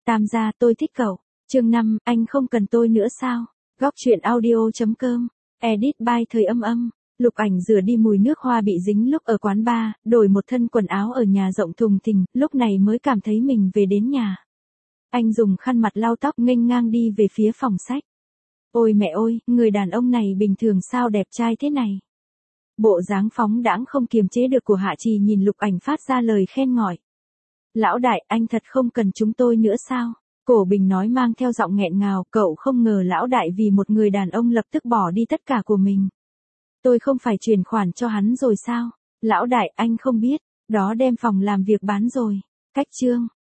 Tam gia, tôi thích cậu. Chương 5, anh không cần tôi nữa sao? Góc truyện audio.com. Edit by Thời Âm Âm. Lục Ảnh rửa đi mùi nước hoa bị dính lúc ở quán bar, đổi một thân quần áo ở nhà rộng thùng thình, lúc này mới cảm thấy mình về đến nhà. Anh dùng khăn mặt lau tóc nghênh ngang đi về phía phòng sách. Ôi mẹ ơi, người đàn ông này bình thường sao đẹp trai thế này? Bộ dáng phóng đãng không kiềm chế được của Hạ Trì nhìn Lục Ảnh phát ra lời khen ngợi. Lão đại, anh thật không cần chúng tôi nữa sao? Cổ Bình nói mang theo giọng nghẹn ngào, cậu không ngờ lão đại vì một người đàn ông lập tức bỏ đi tất cả của mình. Tôi không phải chuyển khoản cho hắn rồi sao? Lão đại, anh không biết, đó đem phòng làm việc bán rồi. Cách chương.